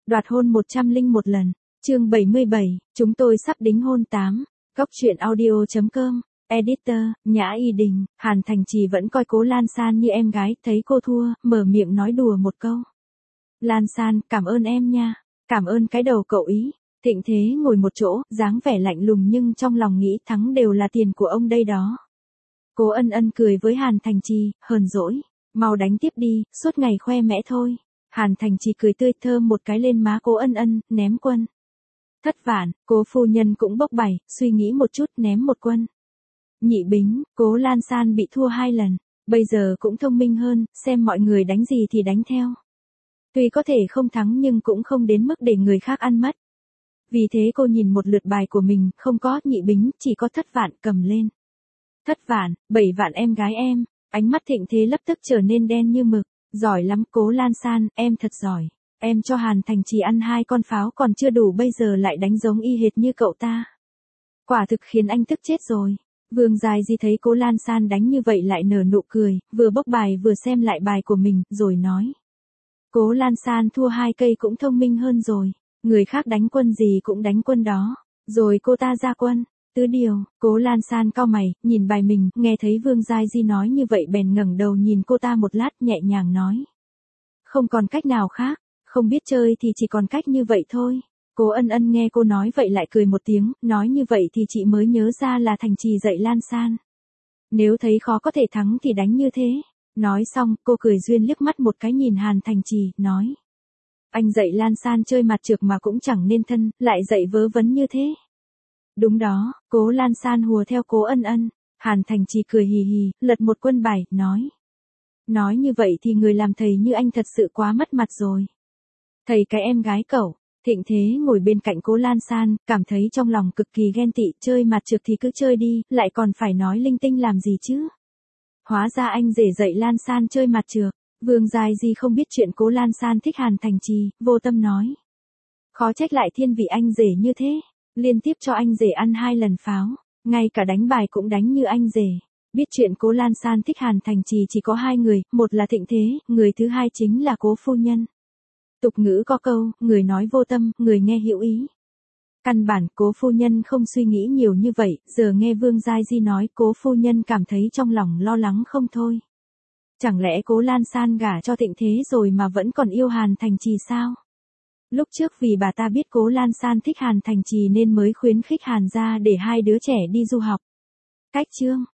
Đoạt hôn 101 lần. Chương 77, chúng tôi sắp đính hôn 8. Góc truyện audio.com. Editor, Nhã Y Đình. Hàn Thành Trì vẫn coi Cố Lan San như em gái, thấy cô thua, mở miệng nói đùa một câu. Lan San, cảm ơn em nha. Cảm ơn cái đầu cậu ý. Thịnh Thế ngồi một chỗ, dáng vẻ lạnh lùng nhưng trong lòng nghĩ thắng đều là tiền của ông đây đó. Cố Ân Ân cười với Hàn Thành Trì, hờn dỗi. Mau đánh tiếp đi, suốt ngày khoe mẽ thôi. Hàn Thành Trì cười tươi thơm một cái lên má Cố Ân Ân, ném quân. Thất vạn, Cố phu nhân cũng bốc bảy, suy nghĩ một chút ném một quân. Nhị Bính, Cố Lan San bị thua 2 lần, bây giờ cũng thông minh hơn, xem mọi người đánh gì thì đánh theo. Tuy có thể không thắng nhưng cũng không đến mức để người khác ăn mất. Vì thế cô nhìn một lượt bài của mình, không có Nhị Bính, chỉ có Thất vạn, cầm lên. Thất vạn, 7 vạn em gái em. Ánh mắt Thịnh Thế lập tức trở nên đen như mực. Giỏi lắm Cố Lan San, em thật giỏi. Em cho Hàn Thành Trì ăn 2 con pháo còn chưa đủ, bây giờ lại đánh giống y hệt như cậu ta. Quả thực khiến anh tức chết rồi. Vương Giai Di thấy Cố Lan San đánh như vậy lại nở nụ cười, vừa bốc bài vừa xem lại bài của mình, rồi nói. Cố Lan San thua 2 cây cũng thông minh hơn rồi. Người khác đánh quân gì cũng đánh quân đó. Rồi cô ta ra quân. Tứ điều, Cố Lan San cau mày, nhìn bài mình, nghe thấy Vương Giai Di nói như vậy bèn ngẩng đầu nhìn cô ta một lát, nhẹ nhàng nói. Không còn cách nào khác, không biết chơi thì chỉ còn cách như vậy thôi. Cố Ân Ân nghe cô nói vậy lại cười một tiếng, nói như vậy thì chị mới nhớ ra là Thành Trì dạy Lan San. Nếu thấy khó có thể thắng thì đánh như thế. Nói xong, cô cười duyên liếc mắt một cái nhìn Hàn Thành Trì, nói. Anh dạy Lan San chơi mặt trược mà cũng chẳng nên thân, lại dạy vớ vẩn như thế. Đúng đó, Cố Lan San hùa theo Cố Ân Ân. Hàn Thành Trì cười hì hì, lật một quân bài, nói. Nói như vậy thì người làm thầy như anh thật sự quá mất mặt rồi. Thầy cái em gái cậu. Thịnh Thế ngồi bên cạnh Cố Lan San, cảm thấy trong lòng cực kỳ ghen tị, chơi mặt trược thì cứ chơi đi, lại còn phải nói linh tinh làm gì chứ. Hóa ra anh rể dạy Lan San chơi mặt trược. Vương Giai Di không biết chuyện Cố Lan San thích Hàn Thành Trì, vô tâm nói. Khó trách lại thiên vị anh rể như thế. Liên tiếp cho anh rể ăn 2 lần pháo, ngay cả đánh bài cũng đánh như anh rể. Biết chuyện Cố Lan San thích Hàn Thành Trì chỉ có 2 người, một là Thịnh Thế, người thứ hai chính là Cố phu nhân. Tục ngữ có câu, người nói vô tâm, người nghe hữu ý. Căn bản Cố phu nhân không suy nghĩ nhiều như vậy, giờ nghe Vương Giai Di nói, Cố phu nhân cảm thấy trong lòng lo lắng không thôi. Chẳng lẽ Cố Lan San gả cho Thịnh Thế rồi mà vẫn còn yêu Hàn Thành Trì sao? Lúc trước vì bà ta biết Cố Lan San thích Hàn Thành Trì nên mới khuyến khích Hàn gia để 2 đứa trẻ đi du học. Cách chương